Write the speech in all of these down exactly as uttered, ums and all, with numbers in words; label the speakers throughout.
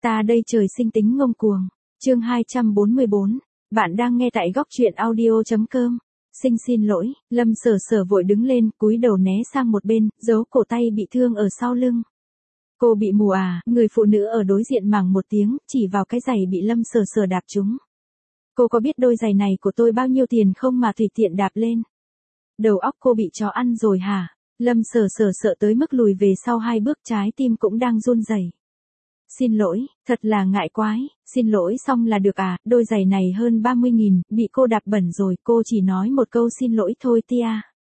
Speaker 1: Ta đây trời sinh tính ngông cuồng. Chương hai trăm bốn mươi bốn. Bạn đang nghe tại góc truyện audio chấm com. Xin xin lỗi, Lâm Sở Sở vội đứng lên, cúi đầu né sang một bên, giấu cổ tay bị thương ở sau lưng. Cô bị mù à? Người phụ nữ ở đối diện mắng một tiếng, chỉ vào cái giày bị Lâm Sở Sở đạp trúng. Cô có biết đôi giày này của tôi bao nhiêu tiền không mà tùy tiện đạp lên? Đầu óc cô bị chó ăn rồi hả? Lâm Sở Sở sợ tới mức lùi về sau hai bước, trái tim cũng đang run rẩy. Xin lỗi, thật là ngại quái, xin lỗi xong là được à, đôi giày này hơn ba mươi nghìn, bị cô đạp bẩn rồi, cô chỉ nói một câu xin lỗi thôi tia.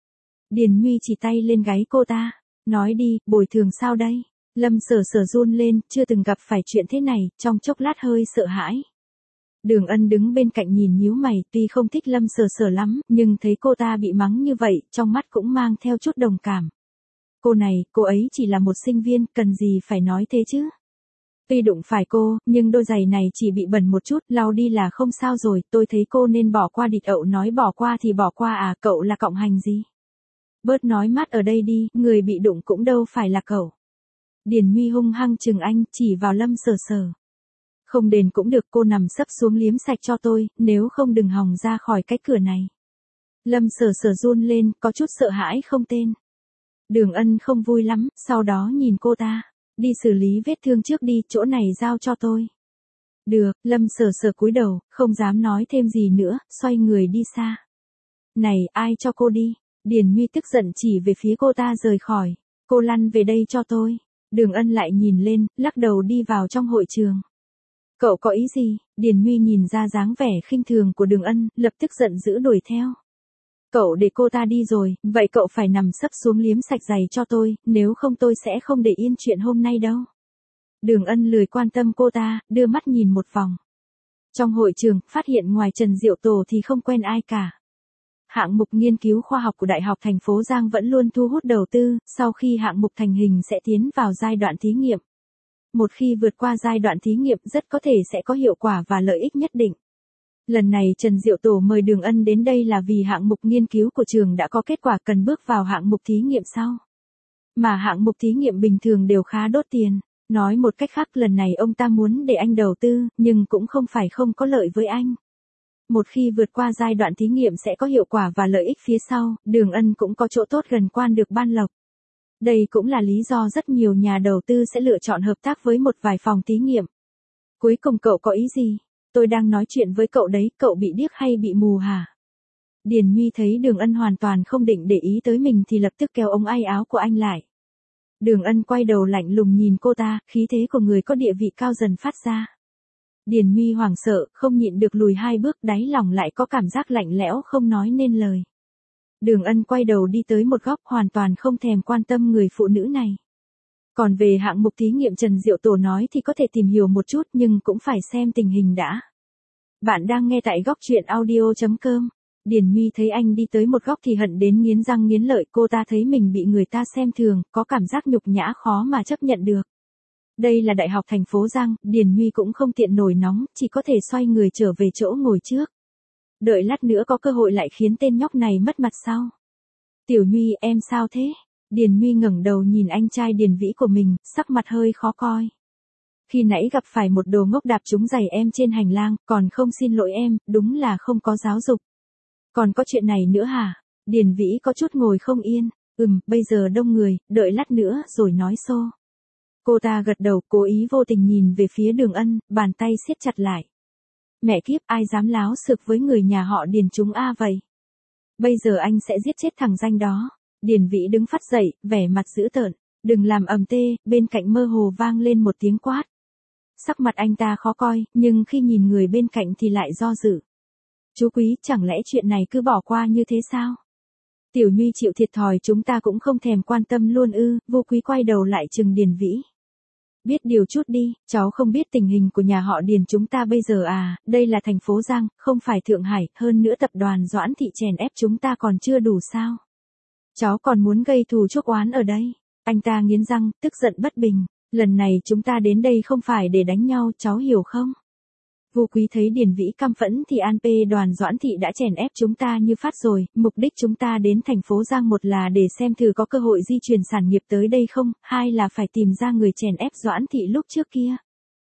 Speaker 1: Điền Nhuy chỉ tay lên gáy cô ta, nói đi, bồi thường sao đây? Lâm Sở Sở run lên, chưa từng gặp phải chuyện thế này, trong chốc lát hơi sợ hãi. Đường Ân đứng bên cạnh nhìn nhíu mày, tuy không thích Lâm Sở Sở lắm, nhưng thấy cô ta bị mắng như vậy, trong mắt cũng mang theo chút đồng cảm. Cô này, cô ấy chỉ là một sinh viên, cần gì phải nói thế chứ? Tuy đụng phải cô, nhưng đôi giày này chỉ bị bẩn một chút, lau đi là không sao rồi, tôi thấy cô nên bỏ qua. Địch Ậu nói bỏ qua thì bỏ qua à, cậu là cộng hành gì? Bớt nói mát ở đây đi, người bị đụng cũng đâu phải là cậu. Điền Nhuy hung hăng chừng anh, chỉ vào Lâm Sở Sở. Không đền cũng được, cô nằm sấp xuống liếm sạch cho tôi, nếu không đừng hòng ra khỏi cái cửa này. Lâm Sở Sở run lên, có chút sợ hãi không tên. Đường Ân không vui lắm, sau đó nhìn cô ta. Đi xử lý vết thương trước đi, chỗ này giao cho tôi. Được, Lâm Sở Sở cúi đầu, không dám nói thêm gì nữa, xoay người đi xa. Này, ai cho cô đi? Điền Nhuy tức giận chỉ về phía cô ta rời khỏi. Cô lăn về đây cho tôi. Đường Ân lại nhìn lên, lắc đầu đi vào trong hội trường. Cậu có ý gì? Điền Nhuy nhìn ra dáng vẻ khinh thường của Đường Ân, lập tức giận dữ đuổi theo. Cậu để cô ta đi rồi, vậy cậu phải nằm sấp xuống liếm sạch giày cho tôi, nếu không tôi sẽ không để yên chuyện hôm nay đâu. Đường Ân lười quan tâm cô ta, đưa mắt nhìn một vòng. Trong hội trường, phát hiện ngoài Trần Diệu Tổ thì không quen ai cả. Hạng mục nghiên cứu khoa học của Đại học thành phố Giang vẫn luôn thu hút đầu tư, sau khi hạng mục thành hình sẽ tiến vào giai đoạn thí nghiệm. Một khi vượt qua giai đoạn thí nghiệm rất có thể sẽ có hiệu quả và lợi ích nhất định. Lần này Trần Diệu Tổ mời Đường Ân đến đây là vì hạng mục nghiên cứu của trường đã có kết quả, cần bước vào hạng mục thí nghiệm sau. Mà hạng mục thí nghiệm bình thường đều khá đốt tiền. Nói một cách khác, lần này ông ta muốn để anh đầu tư, nhưng cũng không phải không có lợi với anh. Một khi vượt qua giai đoạn thí nghiệm sẽ có hiệu quả và lợi ích phía sau, Đường Ân cũng có chỗ tốt gần quan được ban lộc. Đây cũng là lý do rất nhiều nhà đầu tư sẽ lựa chọn hợp tác với một vài phòng thí nghiệm. Cuối cùng cậu có ý gì? Tôi đang nói chuyện với cậu đấy, cậu bị điếc hay bị mù hả? Điền Nhuy thấy Đường Ân hoàn toàn không định để ý tới mình thì lập tức kéo ống tay áo của anh lại. Đường Ân quay đầu lạnh lùng nhìn cô ta, khí thế của người có địa vị cao dần phát ra. Điền Nhuy hoảng sợ, không nhịn được lùi hai bước, đáy lòng lại có cảm giác lạnh lẽo không nói nên lời. Đường Ân quay đầu đi tới một góc, hoàn toàn không thèm quan tâm người phụ nữ này. Còn về hạng mục thí nghiệm Trần Diệu Tổ nói thì có thể tìm hiểu một chút nhưng cũng phải xem tình hình đã. Bạn đang nghe tại góc truyện audio chấm com. Điền Nhuy thấy anh đi tới một góc thì hận đến nghiến răng nghiến lợi, cô ta thấy mình bị người ta xem thường, có cảm giác nhục nhã khó mà chấp nhận được. Đây là Đại học thành phố Giang, Điền Nhuy cũng không tiện nổi nóng, chỉ có thể xoay người trở về chỗ ngồi trước. Đợi lát nữa có cơ hội lại khiến tên nhóc này mất mặt sao? Tiểu Nhuy, em sao thế? Điền Nhuy ngẩng đầu nhìn anh trai Điền Vĩ của mình, sắc mặt hơi khó coi. Khi nãy gặp phải một đồ ngốc đạp trúng giày em trên hành lang, còn không xin lỗi em, đúng là không có giáo dục. Còn có chuyện này nữa hả? Điền Vĩ có chút ngồi không yên. Ừm, bây giờ đông người, đợi lát nữa rồi nói xô. Cô ta gật đầu, cố ý vô tình nhìn về phía Đường Ân, bàn tay siết chặt lại. Mẹ kiếp, ai dám láo xược với người nhà họ Điền chúng a vậy? Bây giờ anh sẽ giết chết thằng danh đó. Điền Vĩ đứng phát dậy, vẻ mặt dữ tợn. Đừng làm ầm tê, bên cạnh mơ hồ vang lên một tiếng quát. Sắc mặt anh ta khó coi, nhưng khi nhìn người bên cạnh thì lại do dự. Chú Quý, chẳng lẽ chuyện này cứ bỏ qua như thế sao? Tiểu Nhuy chịu thiệt thòi chúng ta cũng không thèm quan tâm luôn ư? Vô Quý quay đầu lại trừng Điền Vĩ. Biết điều chút đi, cháu không biết tình hình của nhà họ Điền chúng ta bây giờ à, đây là thành phố Giang, không phải Thượng Hải, hơn nữa tập đoàn Doãn Thị chèn ép chúng ta còn chưa đủ sao? Cháu còn muốn gây thù chuốc oán ở đây. Anh ta nghiến răng, tức giận bất bình. Lần này chúng ta đến đây không phải để đánh nhau, cháu hiểu không? Vô Quý thấy Điền Vĩ căm phẫn thì an pê đoàn Doãn Thị đã chèn ép chúng ta như phát rồi. Mục đích chúng ta đến thành phố Giang một là để xem thử có cơ hội di chuyển sản nghiệp tới đây không, hai là phải tìm ra người chèn ép Doãn Thị lúc trước kia.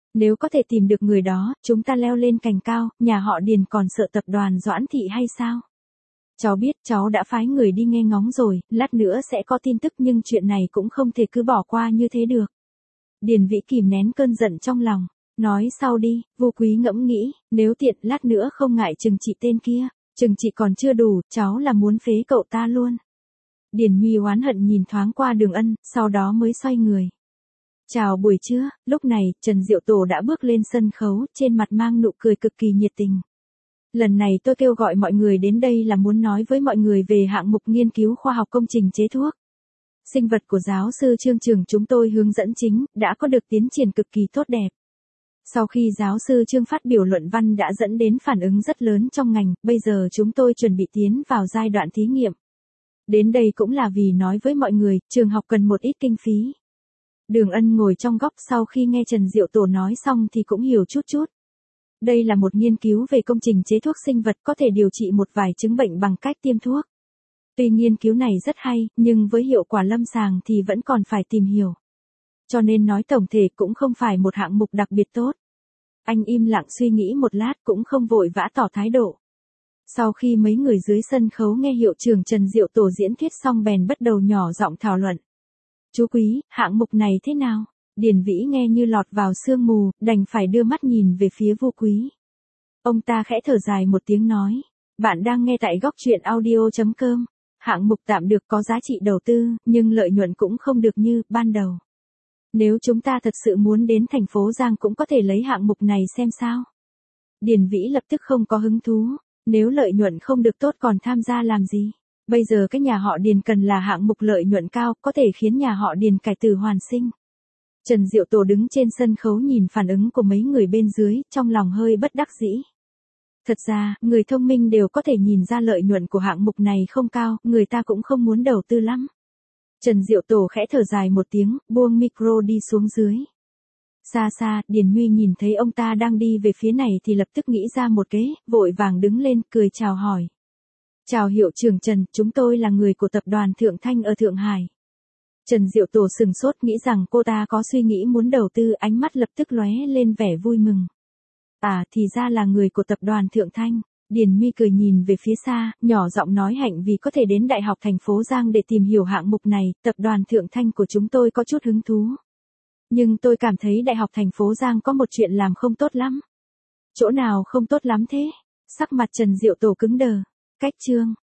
Speaker 1: Nếu có thể tìm được người đó, chúng ta leo lên cành cao, nhà họ Điền còn sợ tập đoàn Doãn Thị hay sao? Cháu biết, cháu đã phái người đi nghe ngóng rồi, lát nữa sẽ có tin tức nhưng chuyện này cũng không thể cứ bỏ qua như thế được. Điền Vĩ kìm nén cơn giận trong lòng. Nói sau đi, Vô Quý ngẫm nghĩ, nếu tiện lát nữa không ngại chừng trị tên kia, chừng trị còn chưa đủ, cháu là muốn phế cậu ta luôn. Điền Nhuy oán hận nhìn thoáng qua Đường Ân, sau đó mới xoay người. Chào buổi trưa, lúc này, Trần Diệu Tổ đã bước lên sân khấu, trên mặt mang nụ cười cực kỳ nhiệt tình. Lần này tôi kêu gọi mọi người đến đây là muốn nói với mọi người về hạng mục nghiên cứu khoa học công trình chế thuốc. Sinh vật của giáo sư Trương Trường chúng tôi hướng dẫn chính, đã có được tiến triển cực kỳ tốt đẹp. Sau khi giáo sư Trương phát biểu luận văn đã dẫn đến phản ứng rất lớn trong ngành, bây giờ chúng tôi chuẩn bị tiến vào giai đoạn thí nghiệm. Đến đây cũng là vì nói với mọi người, trường học cần một ít kinh phí. Đường Ân ngồi trong góc sau khi nghe Trần Diệu Tổ nói xong thì cũng hiểu chút chút. Đây là một nghiên cứu về công trình chế thuốc sinh vật có thể điều trị một vài chứng bệnh bằng cách tiêm thuốc. Tuy nghiên cứu này rất hay, nhưng với hiệu quả lâm sàng thì vẫn còn phải tìm hiểu. Cho nên nói tổng thể cũng không phải một hạng mục đặc biệt tốt. Anh im lặng suy nghĩ một lát cũng không vội vã tỏ thái độ. Sau khi mấy người dưới sân khấu nghe hiệu trưởng Trần Diệu Tổ diễn thuyết xong bèn bắt đầu nhỏ giọng thảo luận. Chú Quý, hạng mục này thế nào? Điền Vĩ nghe như lọt vào sương mù, đành phải đưa mắt nhìn về phía Vô Quý. Ông ta khẽ thở dài một tiếng nói. Bạn đang nghe tại góc truyện audio chấm com. Hạng mục tạm được có giá trị đầu tư, nhưng lợi nhuận cũng không được như ban đầu. Nếu chúng ta thật sự muốn đến thành phố Giang cũng có thể lấy hạng mục này xem sao. Điền Vĩ lập tức không có hứng thú. Nếu lợi nhuận không được tốt còn tham gia làm gì? Bây giờ cái nhà họ Điền cần là hạng mục lợi nhuận cao, có thể khiến nhà họ Điền cải tử hoàn sinh. Trần Diệu Tổ đứng trên sân khấu nhìn phản ứng của mấy người bên dưới, trong lòng hơi bất đắc dĩ. Thật ra, người thông minh đều có thể nhìn ra lợi nhuận của hạng mục này không cao, người ta cũng không muốn đầu tư lắm. Trần Diệu Tổ khẽ thở dài một tiếng, buông micro đi xuống dưới. Xa xa, Điền Nhuy nhìn thấy ông ta đang đi về phía này thì lập tức nghĩ ra một kế, vội vàng đứng lên, cười chào hỏi. Chào hiệu trưởng Trần, chúng tôi là người của tập đoàn Thượng Thanh ở Thượng Hải. Trần Diệu Tổ sừng sốt nghĩ rằng cô ta có suy nghĩ muốn đầu tư, ánh mắt lập tức lóe lên vẻ vui mừng. À, thì ra là người của tập đoàn Thượng Thanh. Điền Nhuy cười nhìn về phía xa, nhỏ giọng nói hạnh vì có thể đến Đại học thành phố Giang để tìm hiểu hạng mục này, tập đoàn Thượng Thanh của chúng tôi có chút hứng thú. Nhưng tôi cảm thấy Đại học thành phố Giang có một chuyện làm không tốt lắm. Chỗ nào không tốt lắm thế? Sắc mặt Trần Diệu Tổ cứng đờ. Cách chương.